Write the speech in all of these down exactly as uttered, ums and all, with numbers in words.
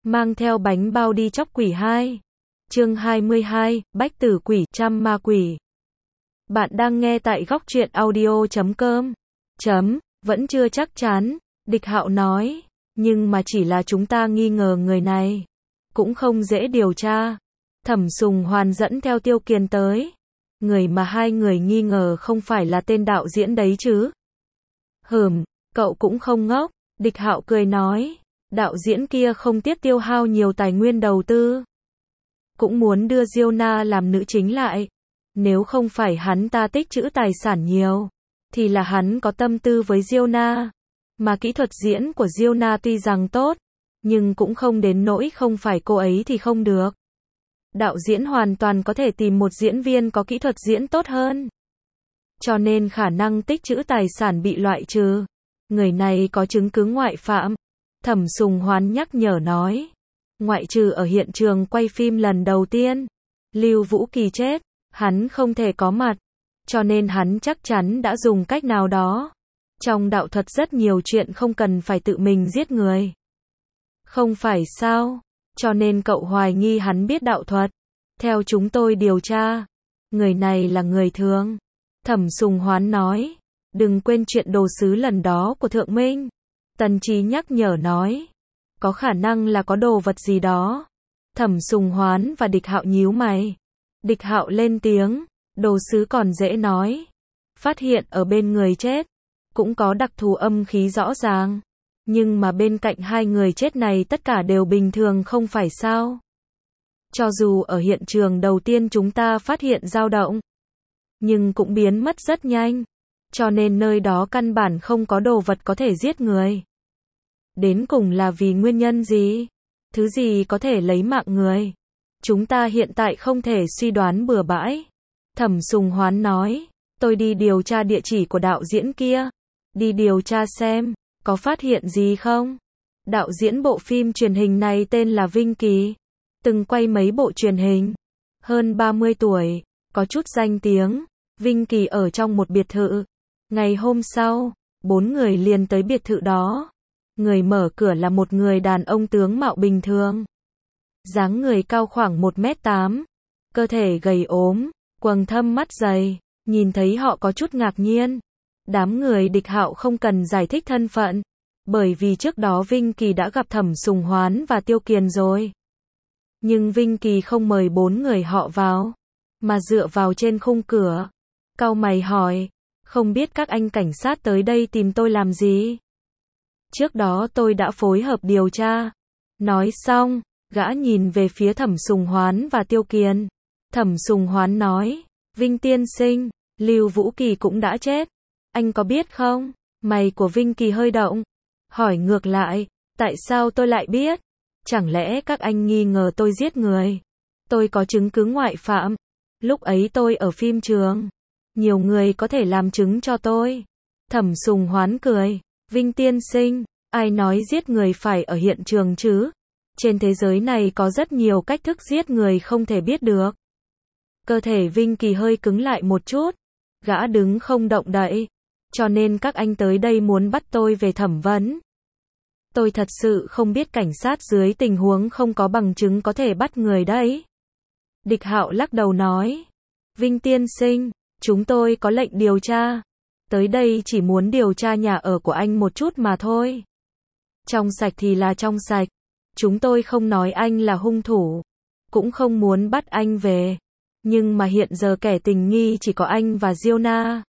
mang theo bánh bao đi chóc quỷ hai. Chương hai mươi hai, Bách Tử Quỷ, Trăm Ma Quỷ. Bạn đang nghe tại góc truyện audio chấm com. Chấm, vẫn chưa chắc chắn, Địch Hạo nói, nhưng mà chỉ là chúng ta nghi ngờ người này, cũng không dễ điều tra. Thẩm Sùng Hoán dẫn theo Tiêu Kiền tới. Người mà hai người nghi ngờ không phải là tên đạo diễn đấy chứ? Hừm, cậu cũng không ngốc, Địch Hạo cười nói, đạo diễn kia không tiếc tiêu hao nhiều tài nguyên đầu tư, cũng muốn đưa Diona làm nữ chính lại. Nếu không phải hắn ta tích trữ tài sản nhiều, thì là hắn có tâm tư với Diona. Mà kỹ thuật diễn của Diona tuy rằng tốt, nhưng cũng không đến nỗi không phải cô ấy thì không được. Đạo diễn hoàn toàn có thể tìm một diễn viên có kỹ thuật diễn tốt hơn. Cho nên khả năng tích trữ tài sản bị loại trừ. Người này có chứng cứ ngoại phạm. Thẩm Sùng Hoán nhắc nhở nói. Ngoại trừ ở hiện trường quay phim lần đầu tiên, Lưu Vũ Kỳ chết, hắn không thể có mặt. Cho nên hắn chắc chắn đã dùng cách nào đó. Trong đạo thuật rất nhiều chuyện không cần phải tự mình giết người. Không phải sao? Cho nên cậu hoài nghi hắn biết đạo thuật. Theo chúng tôi điều tra, người này là người thường. Thẩm Sùng Hoán nói. Đừng quên chuyện đồ sứ lần đó của Thượng Minh. Tần Trí nhắc nhở nói. Có khả năng là có đồ vật gì đó. Thẩm Sùng Hoán và Địch Hạo nhíu mày. Địch Hạo lên tiếng. Đồ sứ còn dễ nói. Phát hiện ở bên người chết, cũng có đặc thù âm khí rõ ràng. Nhưng mà bên cạnh hai người chết này tất cả đều bình thường không phải sao? Cho dù ở hiện trường đầu tiên chúng ta phát hiện dao động, nhưng cũng biến mất rất nhanh. Cho nên nơi đó căn bản không có đồ vật có thể giết người. Đến cùng là vì nguyên nhân gì? Thứ gì có thể lấy mạng người? Chúng ta hiện tại không thể suy đoán bừa bãi. Thẩm Sùng Hoán nói, tôi đi điều tra địa chỉ của đạo diễn kia. Đi điều tra xem, có phát hiện gì không? Đạo diễn bộ phim truyền hình này tên là Vinh Kỳ. Từng quay mấy bộ truyền hình. Hơn ba mươi tuổi, có chút danh tiếng. Vinh Kỳ ở trong một biệt thự. Ngày hôm sau, bốn người liền tới biệt thự đó. Người mở cửa là một người đàn ông tướng mạo bình thường. Dáng người cao khoảng một mét tám. Cơ thể gầy ốm, quầng thâm mắt dày. Nhìn thấy họ có chút ngạc nhiên. Đám người Địch Hạo không cần giải thích thân phận. Bởi vì trước đó Vinh Kỳ đã gặp Thẩm Sùng Hoán và Tiêu Kiền rồi. Nhưng Vinh Kỳ không mời bốn người họ vào, mà dựa vào trên khung cửa. Cau mày hỏi, không biết các anh cảnh sát tới đây tìm tôi làm gì? Trước đó tôi đã phối hợp điều tra. Nói xong, gã nhìn về phía Thẩm Sùng Hoán và Tiêu Kiền. Thẩm Sùng Hoán nói, Vinh tiên sinh, Lưu Vũ Kỳ cũng đã chết. Anh có biết không? Mày của Vinh Kỳ hơi động. Hỏi ngược lại, tại sao tôi lại biết? Chẳng lẽ các anh nghi ngờ tôi giết người? Tôi có chứng cứ ngoại phạm. Lúc ấy tôi ở phim trường. Nhiều người có thể làm chứng cho tôi. Thẩm Sùng Hoán cười. Vinh tiên sinh, ai nói giết người phải ở hiện trường chứ? Trên thế giới này có rất nhiều cách thức giết người không thể biết được. Cơ thể Vinh Kỳ hơi cứng lại một chút. Gã đứng không động đậy. Cho nên các anh tới đây muốn bắt tôi về thẩm vấn. Tôi thật sự không biết cảnh sát dưới tình huống không có bằng chứng có thể bắt người đấy. Địch Hạo lắc đầu nói. Vinh tiên sinh, chúng tôi có lệnh điều tra. Tới đây chỉ muốn điều tra nhà ở của anh một chút mà thôi. Trong sạch thì là trong sạch. Chúng tôi không nói anh là hung thủ. Cũng không muốn bắt anh về. Nhưng mà hiện giờ kẻ tình nghi chỉ có anh và Diona.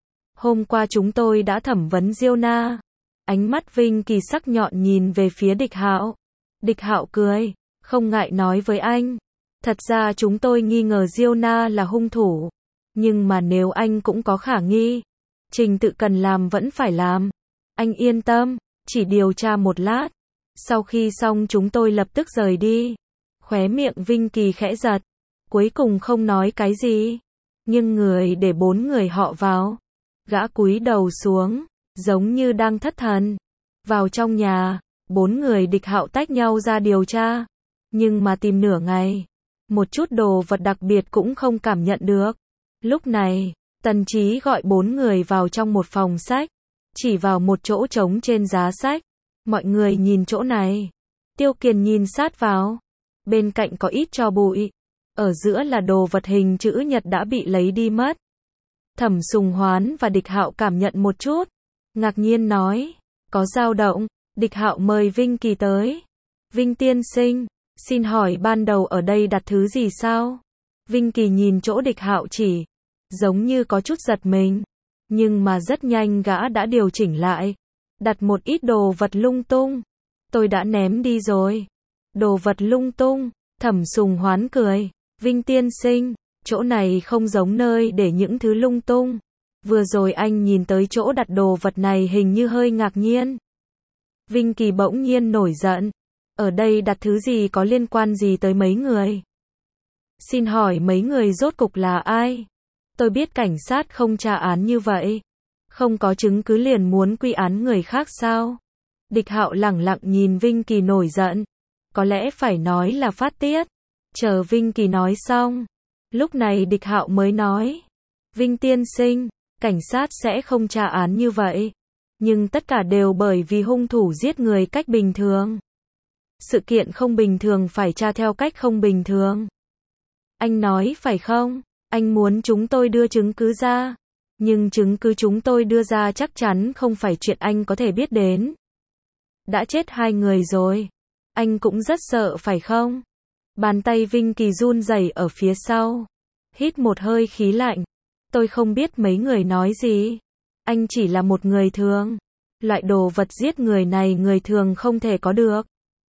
Hôm qua chúng tôi đã thẩm vấn Diona. Ánh mắt Vinh Kỳ sắc nhọn nhìn về phía Địch Hạo. Địch Hạo cười, không ngại nói với anh. Thật ra chúng tôi nghi ngờ Diona là hung thủ. Nhưng mà nếu anh cũng có khả nghi, trình tự cần làm vẫn phải làm. Anh yên tâm, chỉ điều tra một lát. Sau khi xong chúng tôi lập tức rời đi. Khóe miệng Vinh Kỳ khẽ giật. Cuối cùng không nói cái gì. Nhưng người để bốn người họ vào. Gã cúi đầu xuống, giống như đang thất thần. Vào trong nhà, bốn người Địch Hạo tách nhau ra điều tra. Nhưng mà tìm nửa ngày, một chút đồ vật đặc biệt cũng không cảm nhận được. Lúc này, Tần Trí gọi bốn người vào trong một phòng sách, chỉ vào một chỗ trống trên giá sách. Mọi người nhìn chỗ này. Tiêu Kiền nhìn sát vào. Bên cạnh có ít tro bụi. Ở giữa là đồ vật hình chữ nhật đã bị lấy đi mất. Thẩm Sùng Hoán và Địch Hạo cảm nhận một chút. Ngạc nhiên nói. Có dao động. Địch Hạo mời Vinh Kỳ tới. Vinh tiên sinh, xin hỏi ban đầu ở đây đặt thứ gì sao? Vinh Kỳ nhìn chỗ Địch Hạo chỉ. Giống như có chút giật mình. Nhưng mà rất nhanh gã đã điều chỉnh lại. Đặt một ít đồ vật lung tung. Tôi đã ném đi rồi. Đồ vật lung tung. Thẩm Sùng Hoán cười. Vinh tiên sinh, chỗ này không giống nơi để những thứ lung tung. Vừa rồi anh nhìn tới chỗ đặt đồ vật này hình như hơi ngạc nhiên. Vinh Kỳ bỗng nhiên nổi giận. Ở đây đặt thứ gì có liên quan gì tới mấy người? Xin hỏi mấy người rốt cục là ai? Tôi biết cảnh sát không tra án như vậy. Không có chứng cứ liền muốn quy án người khác sao? Địch Hạo lẳng lặng nhìn Vinh Kỳ nổi giận. Có lẽ phải nói là phát tiết. Chờ Vinh Kỳ nói xong. Lúc này Địch Hạo mới nói. Vinh tiên sinh, cảnh sát sẽ không tra án như vậy. Nhưng tất cả đều bởi vì hung thủ giết người cách bình thường. Sự kiện không bình thường phải tra theo cách không bình thường. Anh nói phải không? Anh muốn chúng tôi đưa chứng cứ ra. Nhưng chứng cứ chúng tôi đưa ra chắc chắn không phải chuyện anh có thể biết đến. Đã chết hai người rồi. Anh cũng rất sợ phải không? Bàn tay Vinh Kỳ run rẩy ở phía sau. Hít một hơi khí lạnh. Tôi không biết mấy người nói gì. Anh chỉ là một người thường. Loại đồ vật giết người này người thường không thể có được.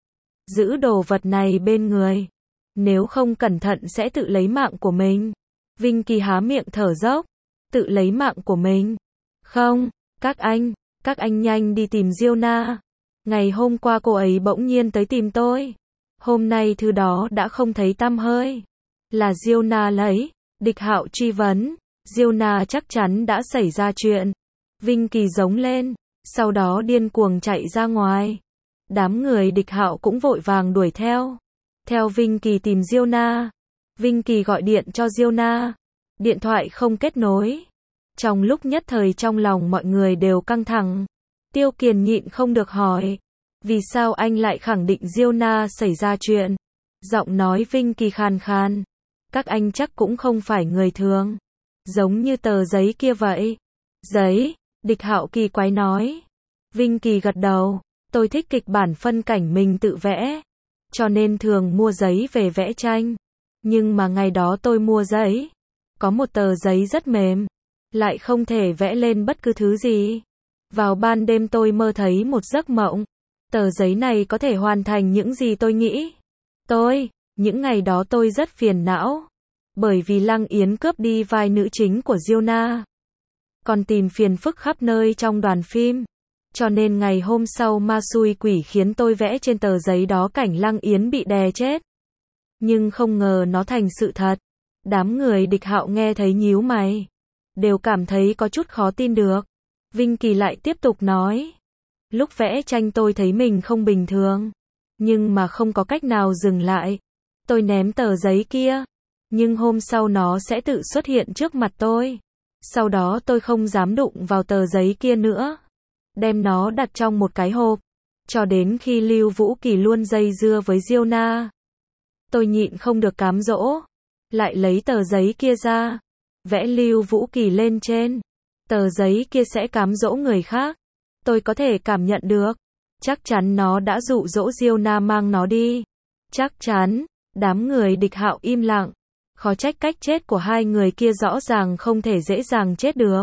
Giữ đồ vật này bên người. Nếu không cẩn thận sẽ tự lấy mạng của mình. Vinh Kỳ há miệng thở dốc. Tự lấy mạng của mình. Không, các anh, các anh nhanh đi tìm Diêu Na. Ngày hôm qua cô ấy bỗng nhiên tới tìm tôi. Hôm nay thứ đó đã không thấy tăm hơi. Là Diêu Na lấy. Địch Hạo truy vấn. Diêu Na chắc chắn đã xảy ra chuyện. Vinh Kỳ giống lên. Sau đó điên cuồng chạy ra ngoài. Đám người Địch Hạo cũng vội vàng đuổi theo. Theo Vinh Kỳ tìm Diêu Na. Vinh Kỳ gọi điện cho Diêu Na. Điện thoại không kết nối. Trong lúc nhất thời trong lòng mọi người đều căng thẳng. Tiêu Kiền nhịn không được hỏi. Vì sao anh lại khẳng định Diêu Na xảy ra chuyện? Giọng nói Vinh Kỳ khàn khàn. Các anh chắc cũng không phải người thường. Giống như tờ giấy kia vậy. Giấy? Địch Hạo kỳ quái nói. Vinh Kỳ gật đầu. Tôi thích kịch bản phân cảnh mình tự vẽ. Cho nên thường mua giấy về vẽ tranh. Nhưng mà ngày đó tôi mua giấy. Có một tờ giấy rất mềm. Lại không thể vẽ lên bất cứ thứ gì. Vào ban đêm tôi mơ thấy một giấc mộng. Tờ giấy này có thể hoàn thành những gì tôi nghĩ. Tôi, những ngày đó tôi rất phiền não. Bởi vì Lăng Yến cướp đi vai nữ chính của Diêu Na. Còn tìm phiền phức khắp nơi trong đoàn phim. Cho nên ngày hôm sau ma xui quỷ khiến tôi vẽ trên tờ giấy đó cảnh Lăng Yến bị đè chết. Nhưng không ngờ nó thành sự thật. Đám người Địch Hạo nghe thấy nhíu mày. Đều cảm thấy có chút khó tin được. Vinh Kỳ lại tiếp tục nói. Lúc vẽ tranh tôi thấy mình không bình thường. Nhưng mà không có cách nào dừng lại. Tôi ném tờ giấy kia. Nhưng hôm sau nó sẽ tự xuất hiện trước mặt tôi. Sau đó tôi không dám đụng vào tờ giấy kia nữa. Đem nó đặt trong một cái hộp. Cho đến khi Lưu Vũ Kỳ luôn dây dưa với Diêu Na. Tôi nhịn không được cám dỗ. Lại lấy tờ giấy kia ra. Vẽ Lưu Vũ Kỳ lên trên. Tờ giấy kia sẽ cám dỗ người khác. Tôi có thể cảm nhận được. Chắc chắn nó đã dụ dỗ Diêu Na mang nó đi. Chắc chắn. Đám người Địch Hạo im lặng. Khó trách cách chết của hai người kia rõ ràng không thể dễ dàng chết được.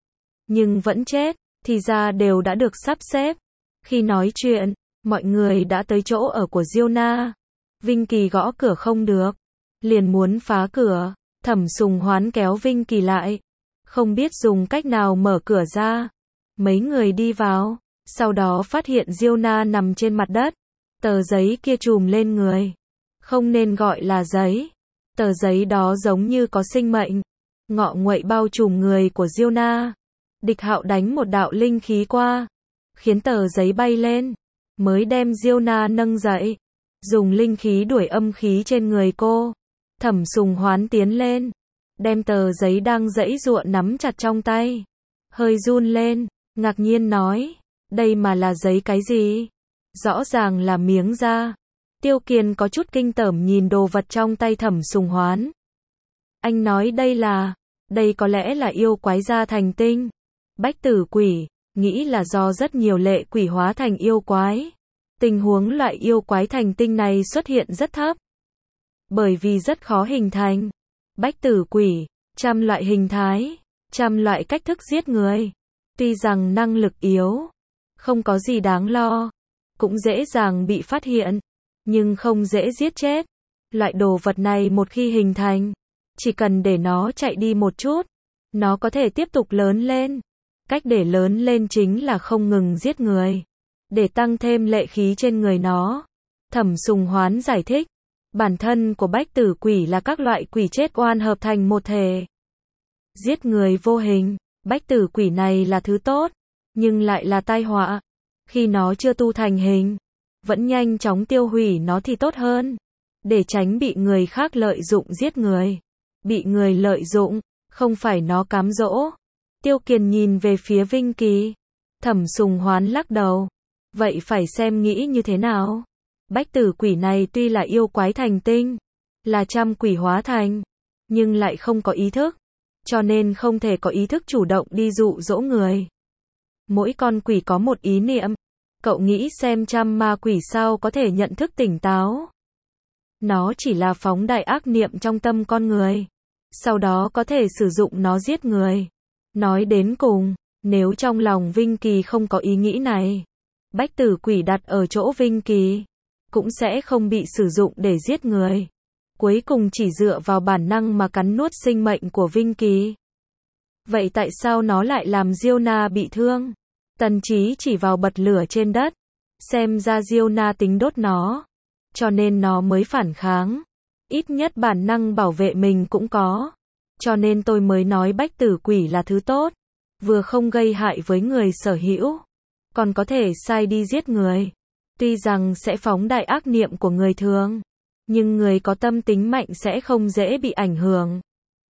Nhưng vẫn chết. Thì ra đều đã được sắp xếp. Khi nói chuyện, mọi người đã tới chỗ ở của Diêu Na. Vinh Kỳ gõ cửa không được. Liền muốn phá cửa. Thẩm Sùng Hoán kéo Vinh Kỳ lại. Không biết dùng cách nào mở cửa ra. Mấy người đi vào. Sau đó phát hiện Diêu Na nằm trên mặt đất. Tờ giấy kia trùm lên người. Không nên gọi là giấy. Tờ giấy đó giống như có sinh mệnh. Ngọ nguậy bao trùm người của Diêu Na. Địch Hạo đánh một đạo linh khí qua. Khiến tờ giấy bay lên. Mới đem Diêu Na nâng dậy. Dùng linh khí đuổi âm khí trên người cô. Thẩm Sùng Hoán tiến lên. Đem tờ giấy đang giãy giụa nắm chặt trong tay. Hơi run lên. Ngạc nhiên nói. Đây mà là giấy cái gì? Rõ ràng là miếng da. Tiêu Kiền có chút kinh tởm nhìn đồ vật trong tay Thẩm Sùng Hoán. Anh nói đây là, đây có lẽ là yêu quái da thành tinh. Bách Tử Quỷ, nghĩ là do rất nhiều lệ quỷ hóa thành yêu quái. Tình huống loại yêu quái thành tinh này xuất hiện rất thấp. Bởi vì rất khó hình thành. Bách Tử Quỷ, trăm loại hình thái, trăm loại cách thức giết người. Tuy rằng năng lực yếu, không có gì đáng lo, cũng dễ dàng bị phát hiện, nhưng không dễ giết chết. Loại đồ vật này một khi hình thành, chỉ cần để nó chạy đi một chút, nó có thể tiếp tục lớn lên. Cách để lớn lên chính là không ngừng giết người, để tăng thêm lệ khí trên người nó. Thẩm Sùng Hoán giải thích, bản thân của Bách Tử Quỷ là các loại quỷ chết oan hợp thành một thể. Giết người vô hình, Bách Tử Quỷ này là thứ tốt, nhưng lại là tai họa. Khi nó chưa tu thành hình, vẫn nhanh chóng tiêu hủy nó thì tốt hơn, để tránh bị người khác lợi dụng giết người. Bị người lợi dụng, không phải nó cám dỗ. Tiêu Kiền nhìn về phía Vinh Kỳ. Thẩm Sùng Hoán lắc đầu. Vậy phải xem nghĩ như thế nào. Bách Tử Quỷ này tuy là yêu quái thành tinh, là trăm quỷ hóa thành, nhưng lại không có ý thức, cho nên không thể có ý thức chủ động đi dụ dỗ người. Mỗi con quỷ có một ý niệm. Cậu nghĩ xem trăm ma quỷ sao có thể nhận thức tỉnh táo. Nó chỉ là phóng đại ác niệm trong tâm con người, sau đó có thể sử dụng nó giết người. Nói đến cùng, nếu trong lòng Vinh Kỳ không có ý nghĩ này, Bách Tử Quỷ đặt ở chỗ Vinh Kỳ, cũng sẽ không bị sử dụng để giết người. Cuối cùng chỉ dựa vào bản năng mà cắn nuốt sinh mệnh của Vinh Kỳ. Vậy tại sao nó lại làm Diêu Na bị thương? Tần Chí chỉ vào bật lửa trên đất, xem ra Diêu Na tính đốt nó, cho nên nó mới phản kháng. Ít nhất bản năng bảo vệ mình cũng có. Cho nên tôi mới nói Bách Tử Quỷ là thứ tốt, vừa không gây hại với người sở hữu, còn có thể sai đi giết người. Tuy rằng sẽ phóng đại ác niệm của người thường, nhưng người có tâm tính mạnh sẽ không dễ bị ảnh hưởng.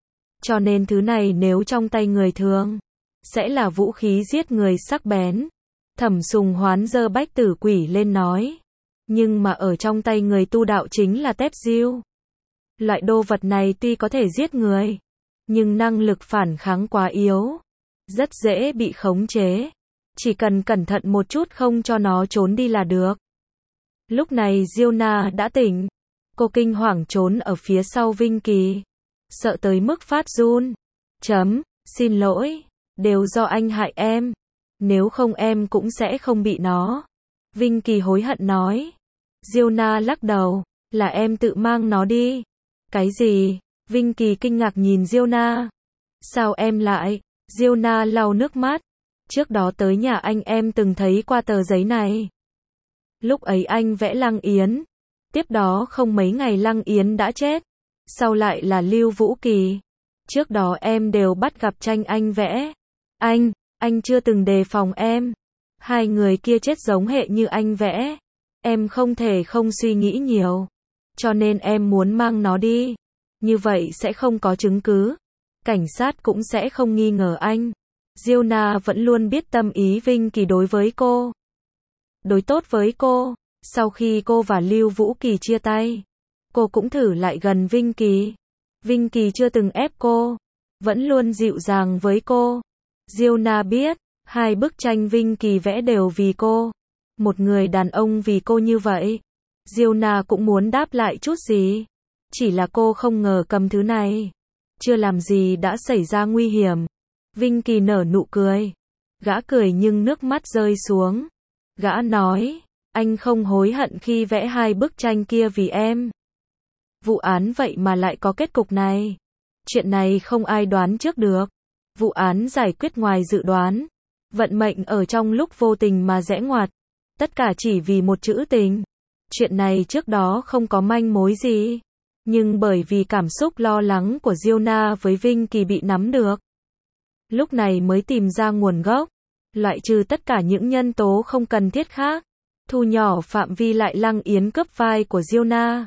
Cho nên thứ này nếu trong tay người thường, sẽ là vũ khí giết người sắc bén. Thẩm Sùng Hoán giơ Bách Tử Quỷ lên nói. Nhưng mà ở trong tay người tu đạo chính là tép diêu. Loại đồ vật này tuy có thể giết người, nhưng năng lực phản kháng quá yếu, rất dễ bị khống chế. Chỉ cần cẩn thận một chút không cho nó trốn đi là được. Lúc này Diêu Na đã tỉnh. Cô kinh hoàng trốn ở phía sau Vinh Kỳ, sợ tới mức phát run. Chấm, xin lỗi, đều do anh hại em. Nếu không em cũng sẽ không bị nó. Vinh Kỳ hối hận nói. Diêu Na lắc đầu, là em tự mang nó đi. Cái gì? Vinh Kỳ kinh ngạc nhìn Diêu Na. Sao em lại? Diêu Na lau nước mắt. Trước đó tới nhà anh em từng thấy qua tờ giấy này. Lúc ấy anh vẽ Lăng Yến. Tiếp đó không mấy ngày Lăng Yến đã chết. Sau lại là Lưu Vũ Kỳ. Trước đó em đều bắt gặp tranh anh vẽ. Anh, anh chưa từng đề phòng em. Hai người kia chết giống hệ như anh vẽ. Em không thể không suy nghĩ nhiều. Cho nên em muốn mang nó đi. Như vậy sẽ không có chứng cứ. Cảnh sát cũng sẽ không nghi ngờ anh. Diêu Na vẫn luôn biết tâm ý Vinh Kỳ đối với cô. Đối tốt với cô. Sau khi cô và Lưu Vũ Kỳ chia tay, cô cũng thử lại gần Vinh Kỳ. Vinh Kỳ chưa từng ép cô, vẫn luôn dịu dàng với cô. Diêu Na biết, hai bức tranh Vinh Kỳ vẽ đều vì cô. Một người đàn ông vì cô như vậy. Diêu Na cũng muốn đáp lại chút gì. Chỉ là cô không ngờ cầm thứ này. Chưa làm gì đã xảy ra nguy hiểm. Vinh Kỳ nở nụ cười. Gã cười nhưng nước mắt rơi xuống. Gã nói, anh không hối hận khi vẽ hai bức tranh kia vì em. Vụ án vậy mà lại có kết cục này. Chuyện này không ai đoán trước được. Vụ án giải quyết ngoài dự đoán. Vận mệnh ở trong lúc vô tình mà rẽ ngoặt. Tất cả chỉ vì một chữ tình. Chuyện này trước đó không có manh mối gì. Nhưng bởi vì cảm xúc lo lắng của Diêu Na với Vinh Kỳ bị nắm được. Lúc này mới tìm ra nguồn gốc. Loại trừ tất cả những nhân tố không cần thiết khác. Thu nhỏ phạm vi lại Lăng Yến cướp vai của Diêu Na.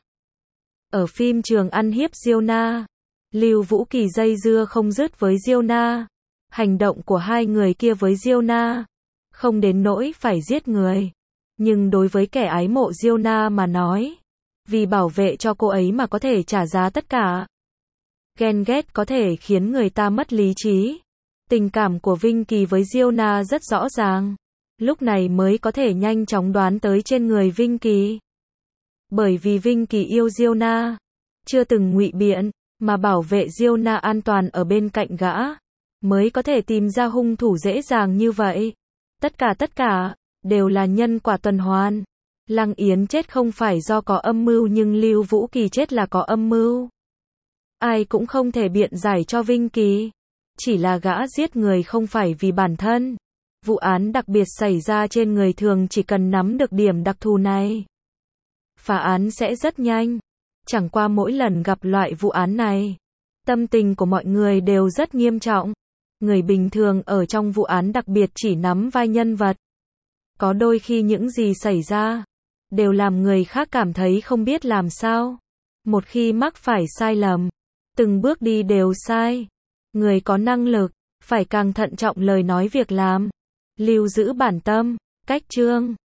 Ở phim trường ăn hiếp Diêu Na. Lưu Vũ Kỳ dây dưa không dứt với Diêu Na. Hành động của hai người kia với Diêu Na không đến nỗi phải giết người. Nhưng đối với kẻ ái mộ Giona mà nói, vì bảo vệ cho cô ấy mà có thể trả giá tất cả. Ghen ghét có thể khiến người ta mất lý trí. Tình cảm của Vinh Kỳ với Giona rất rõ ràng. Lúc này mới có thể nhanh chóng đoán tới trên người Vinh Kỳ. Bởi vì Vinh Kỳ yêu Giona, chưa từng ngụy biện, mà bảo vệ Giona an toàn ở bên cạnh gã, mới có thể tìm ra hung thủ dễ dàng như vậy. Tất cả tất cả, đều là nhân quả tuần hoàn. Lăng Yến chết không phải do có âm mưu nhưng Lưu Vũ Kỳ chết là có âm mưu. Ai cũng không thể biện giải cho Vinh Kỳ. Chỉ là gã giết người không phải vì bản thân. Vụ án đặc biệt xảy ra trên người thường chỉ cần nắm được điểm đặc thù này, phá án sẽ rất nhanh. Chẳng qua mỗi lần gặp loại vụ án này, tâm tình của mọi người đều rất nghiêm trọng. Người bình thường ở trong vụ án đặc biệt chỉ nắm vai nhân vật. Có đôi khi những gì xảy ra, đều làm người khác cảm thấy không biết làm sao. Một khi mắc phải sai lầm, từng bước đi đều sai. Người có năng lực, phải càng thận trọng lời nói việc làm. Lưu giữ bản tâm, cách chương.